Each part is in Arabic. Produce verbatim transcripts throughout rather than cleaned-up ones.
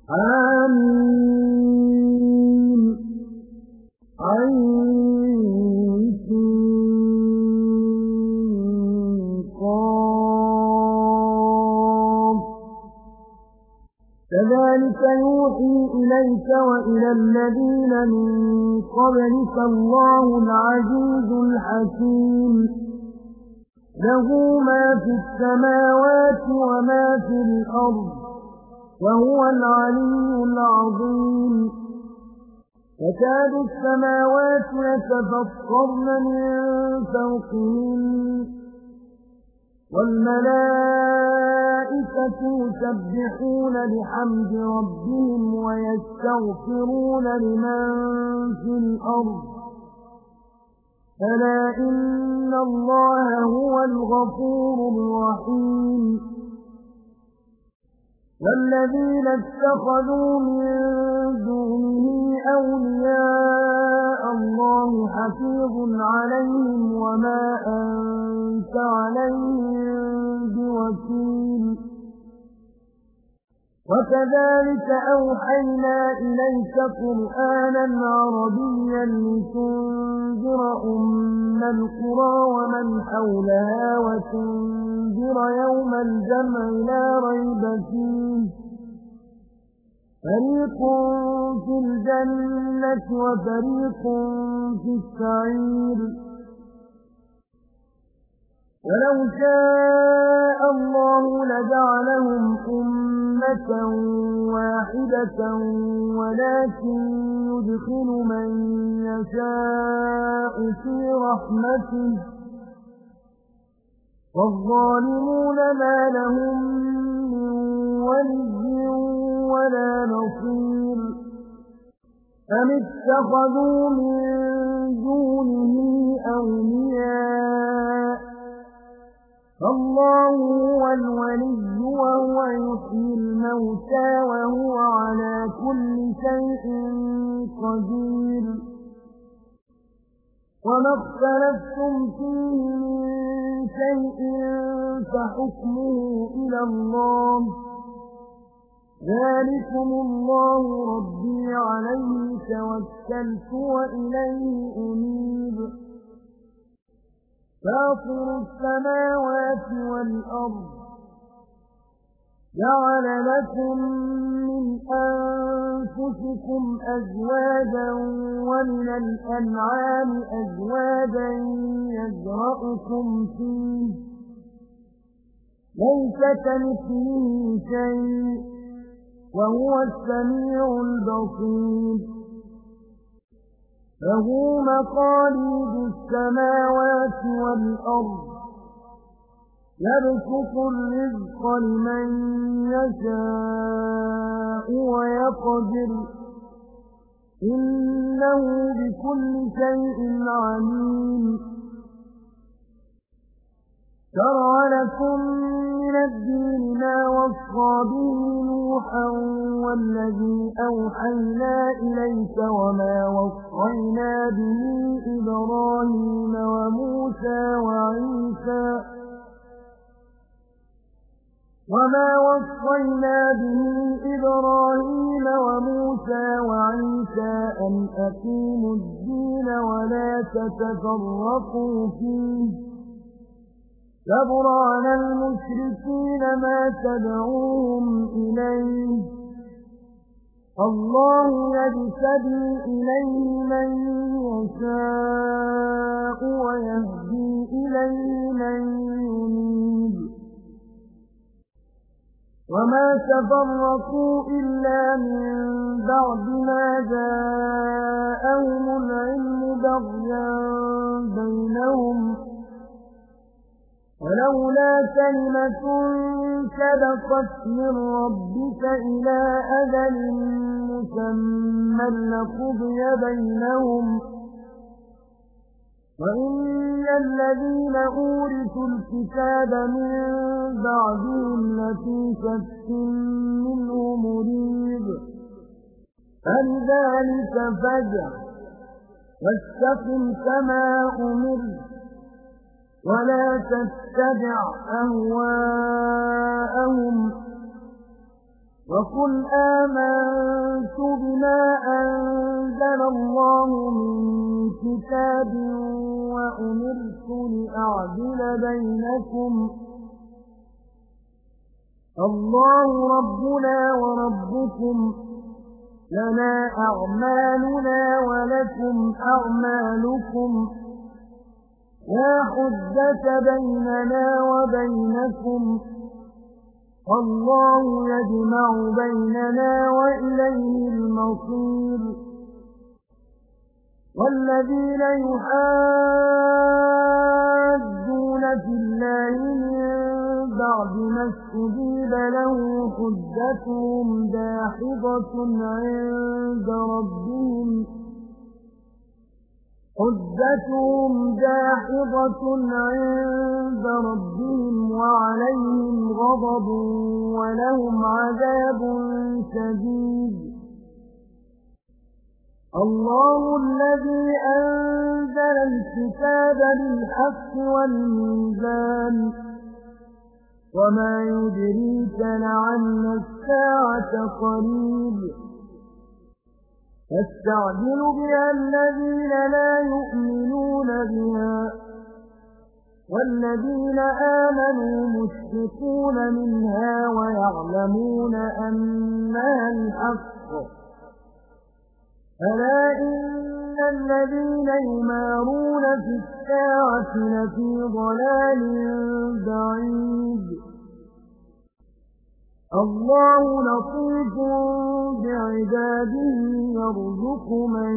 آمين عين قاف كذلك يوحي إليك وإلى الذين من قبلك الله العزيز الحكيم له ما في السماوات وما في الأرض وهو العلي العظيم تكاد السماوات يتفطرن من فوقهن والملائكة يسبحون بحمد ربهم ويستغفرون لمن في الأرض ألا إن الله هو الغفور الرحيم والذين اتخذوا من دونه أولياء الله حفيظ عليهم وما أنت عليهم بوكيل وكذلك أوحينا إليك قرآنا عربيا لتنذر أم القرى ومن حولها وتنذر يوم الجمع لا ريب فيه فريق في الجنة وفريق في السعير ولو شاء الله لجعلهم أمة واحدة ولكن يدخل من يشاء في رحمته والظالمون ما لهم من ولي ولا نصير أم اتخذوا من دونه أولياء فالله هو الولي وهو يحيي الموتى وهو على كل شيء قدير وما اختلفتم فيه من شيء فحكمه إلى الله ذلكم الله ربي عليه توكلت وإليه أنيب فاطر السماوات والأرض جعل لكم من أنفسكم أزواجا ومن الأنعام أزواجا يزرعكم فيه ليس كمثله شيء وهو السميع البصير له مقاليد السماوات والأرض يبسط الرزق لمن يشاء ويقدر إنه بكل شيء عليم شرع لكم من الدين ما وصى به نوحا والذي أوحينا إليك وما وصينا به إبراهيم وموسى وعيسى وما وصينا به إبراهيم وموسى وعيسى أن أقيموا الدين ولا تتفرقوا فيه كبر على المشركين ما تدعوهم إليه الله يجتبي إليه من يشاء ويهدي إليه من ينيب وما تفرقوا إلا من بعد ما جاءهم العلم بغيا بينهم ولولا كلمة سبقت من ربك إلى أجل مسمى لقضي بينهم وإن الذين أورثوا الكتاب من بعدهم لفي شك منه مريب فلذلك فادع واستقم كما أمرت ولا تتبع أهواءهم وقل آمنت بما أنزل الله من كتاب وأمرت لأعدل بينكم الله ربنا وربكم لنا أعمالنا ولكم أعمالكم لا حجة بيننا وبينكم الله يجمع بيننا وإليه المصير والذين يحاجون في الله من بعد ما استجيب له حجتهم داحضة عند ربهم حجتهم داحضة عند ربهم وعليهم غضب ولهم عذاب شديد الله الذي أنزل الكتاب بالحق والميزان وما يدريك لعل الساعة قريب يستعجل بها الذين لا يؤمنون بها والذين آمنوا مشفقون منها ويعلمون أنها الحق ألا إن الذين يمارون في الساعة لفي ضلال بعيد الله لطيف بعباده يرزق من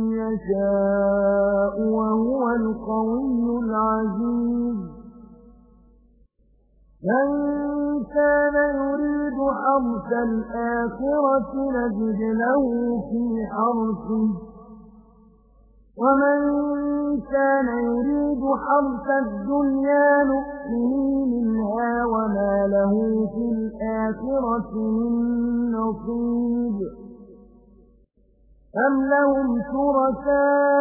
يشاء وهو القوي العزيز من كان يريد حرث الآخرة نجد له في حرثه ومن كان يريد حرث الدنيا نؤته منها وما له في الآخرة من نصيب أم لهم شركاء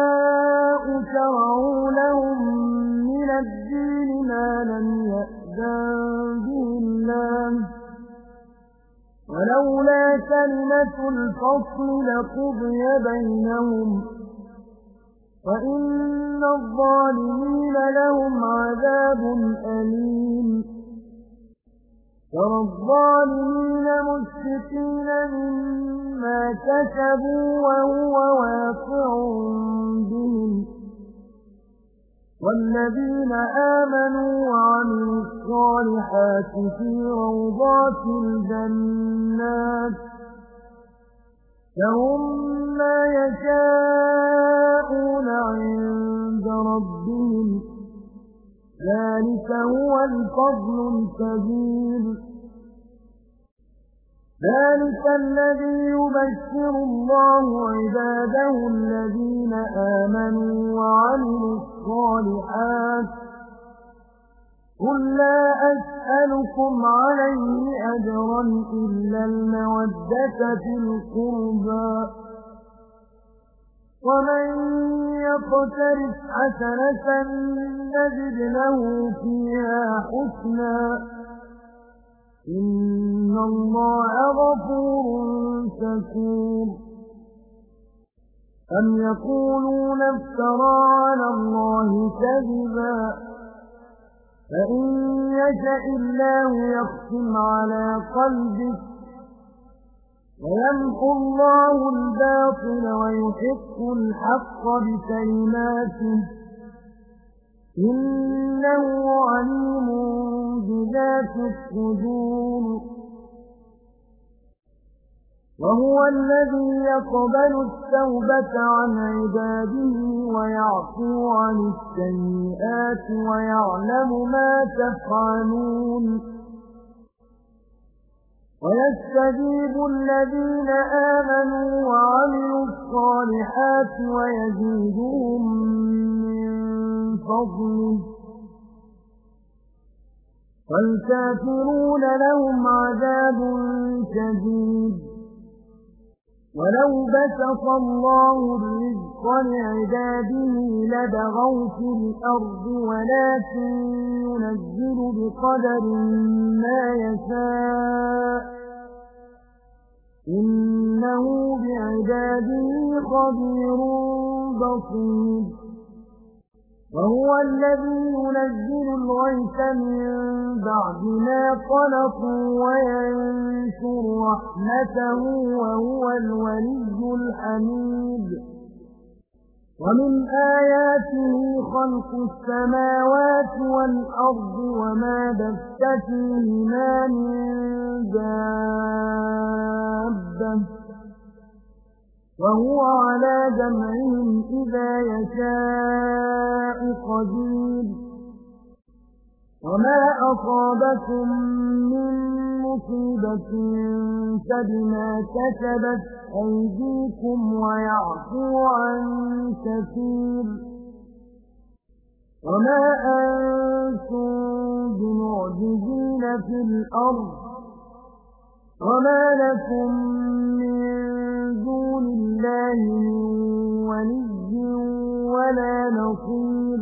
شرعوا لهم من الدين ما لم يأذن به الله ولولا كلمة الفصل لقضي بينهم وإن الظالمين لهم عذاب أليم ترى الظالمين مشفقين مما كسبوا وهو واقع بهم والذين آمنوا وعملوا الصالحات في روضات الجنات لهم ما يشاءون عند ربهم ذلك هو الفضل الكبير ذلك الذي يبشر الله عباده الذين آمنوا وعملوا الصالحات قل لا أسألكم عليه أجرا إلا المودة في القربى ومن يقترف حسنة نجد له فيها حسنا إن الله غفور شكور أم يقولون افترى على الله كذبا فإن يشاء الله يختم على قلبك ويمحو الله الباطل ويحق الحق بكلماته إنه عليم بذات الصدور وهو الذي يقبل التوبة عن عباده ويعفو عن السيئات ويعلم ما تفعلون ويستجيب الذين آمنوا وعملوا الصالحات ويزيدهم من فضله والكافرون لهم عذاب شديد ولو بسط الله الرزق لعباده لبغوا في الأرض ولكن ينزل بقدر ما يشاء إنه بعباده خبير بصير وهو الذي ينزل الغيث من بعد ما قنطوا وينشر رحمته وهو الولي الحميد ومن آياته خلق السماوات والأرض وما بث فيهما من دابة وهو على جمعهم إذا يشاء قدير وما أصابكم من مصيبة فبما كسبت أيديكم ويعفو عن كثير وما أنتم بمعجزين في الأرض وما لكم من دون الله من ولي ولا نصير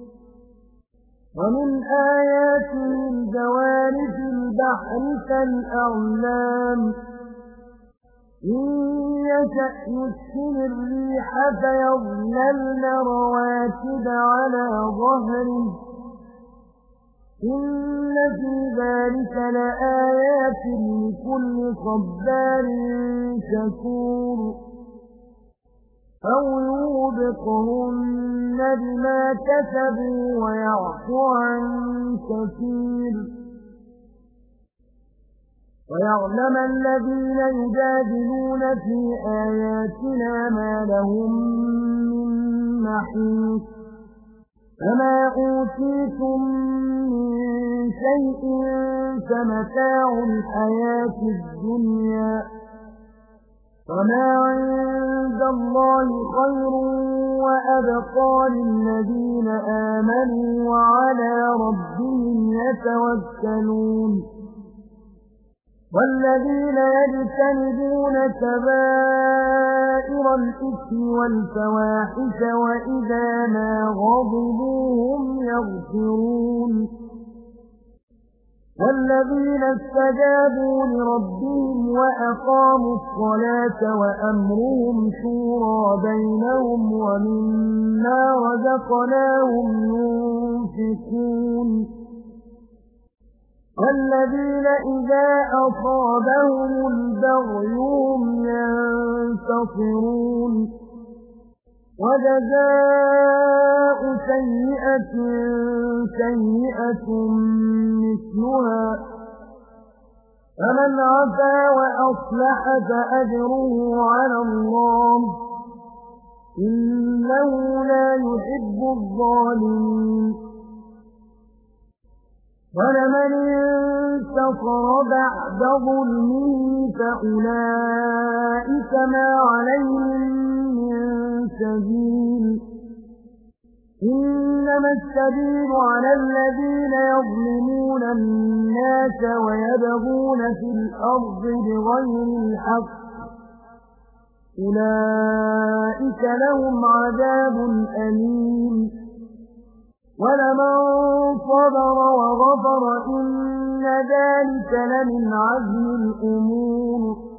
ومن آياته الجوار في البحر كالأعلام إن يشأ يسكن الريح فيظللن رواكد على ظهره إن في ذلك لآيات لكل صبار شكور أو يوبقهن بما كسبوا ويعفو عن كثير ويعلم الذين يجادلون في آياتنا ما لهم من محيص فما أوتيتم من شيء فمتاع الحياة الدنيا وما عند الله خير وأبقى للذين آمنوا وعلى ربهم يتوكلون والذين يجتنبون كبائر الإثم والفواحش وإذا ما غضبوا هم يغفرون والذين استجابوا لربهم وأقاموا الصلاة وأمرهم شورى بينهم ومما رزقناهم ينفقون والذين إذا أصابهم البغي هم ينتصرون وجزاء سيئة سيئة مثلها فمن عفا وأصلح فأجره على الله إنه لا يحب الظالمين ولمن انتصر بعد ظلمه فأولئك ما عليهم من سبيل إنما السبيل على الذين يظلمون الناس ويبغون في الأرض بغير الحق أولئك لهم عذاب أليم ولمن صبر وغفر إن ذلك لمن عزم الأمور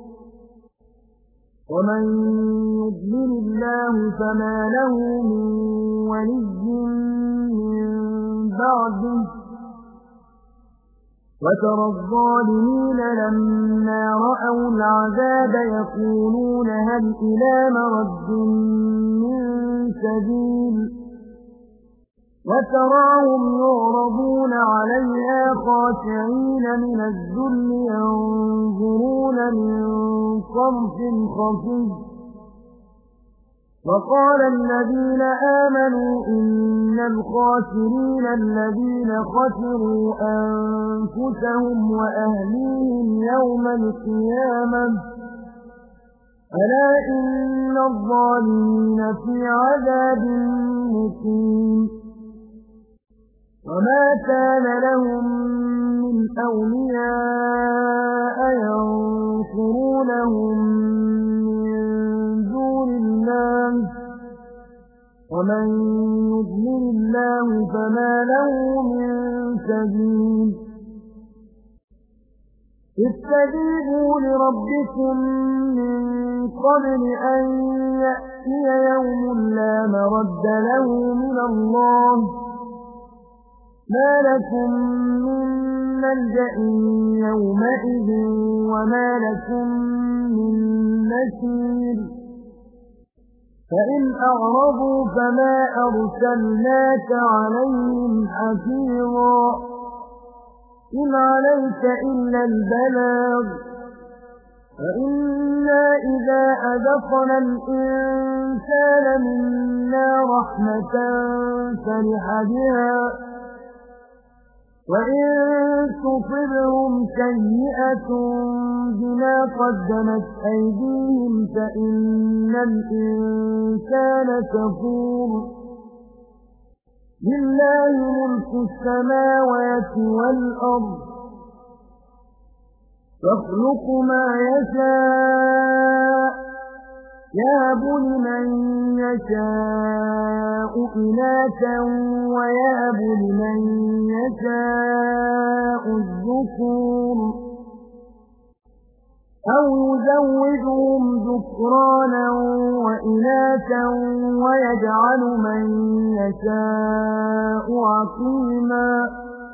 ومن يضلل الله فما له من ولي من بعده وترى الظالمين لما رأوا العذاب يقولون هل إلى مرد من سبيل وتراهم يعرضون عليها خاشعين من الذل ينظرون من صرف خفي وقال الذين آمنوا إن الخاسرين الذين خسروا أنفسهم وأهليهم يوم القيامة ألا إن الظالمين في عذاب مقيم وما كان لهم من أولياء ينصرونهم من دون الله ومن يضلل الله فما له من سبيل استجيبوا لربكم من قبل أن يأتي يوم لا مرد له من الله ما لكم من ملجأ يومئذ وما لكم من نكير فإن أعرضوا فما أرسلناك عليهم حفيظا إن عليك إلا البلاغ فإنا إذا أذقنا الإنسان منا رحمة فرح بها وإن تصبهم سيئة بما قدمت أيديهم فإن الإنسان كفور لله ملك السماوات والأرض يخلق ما يشاء يهب لمن يشاء إناثا ويهب لمن يشاء الذكور أو يزوجهم ذكرانا وإناثا ويجعل من يشاء عقيما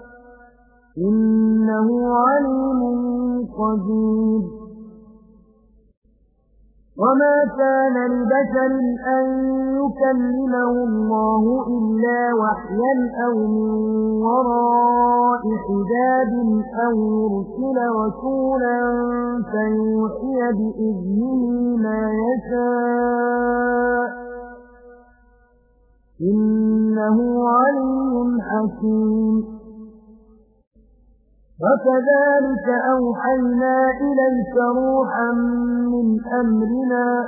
إنه عليم قدير وما كان لبشر أن يكلمه الله إلا وحيا أو من وراء حجاب أو يرسل رسولا فيوحي بإذنه ما يشاء إنه عليم حكيم وكذلك أوحينا إليك روحا من أمرنا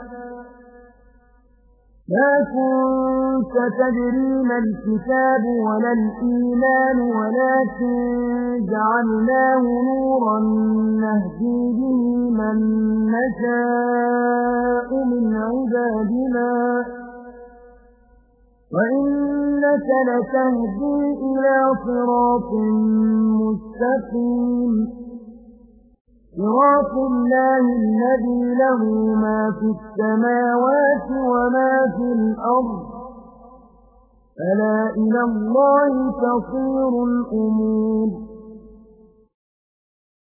ما كنت تدري ما الكتاب ولا الإيمان ولكن جعلناه نورا نهدي به من نشاء من عبادنا وإنك لتهدي إلى صراط مستقيم صراط الله الذي له ما في السماوات وما في الأرض ألا إلى الله تصير الأمور